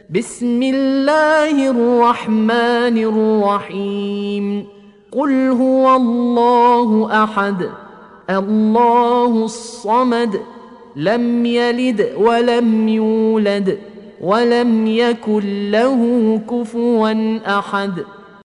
بسم الله الرحمن الرحيم. قل هو الله أحد الله الصمد لم يلد ولم يولد ولم يكن له كفوا أحد.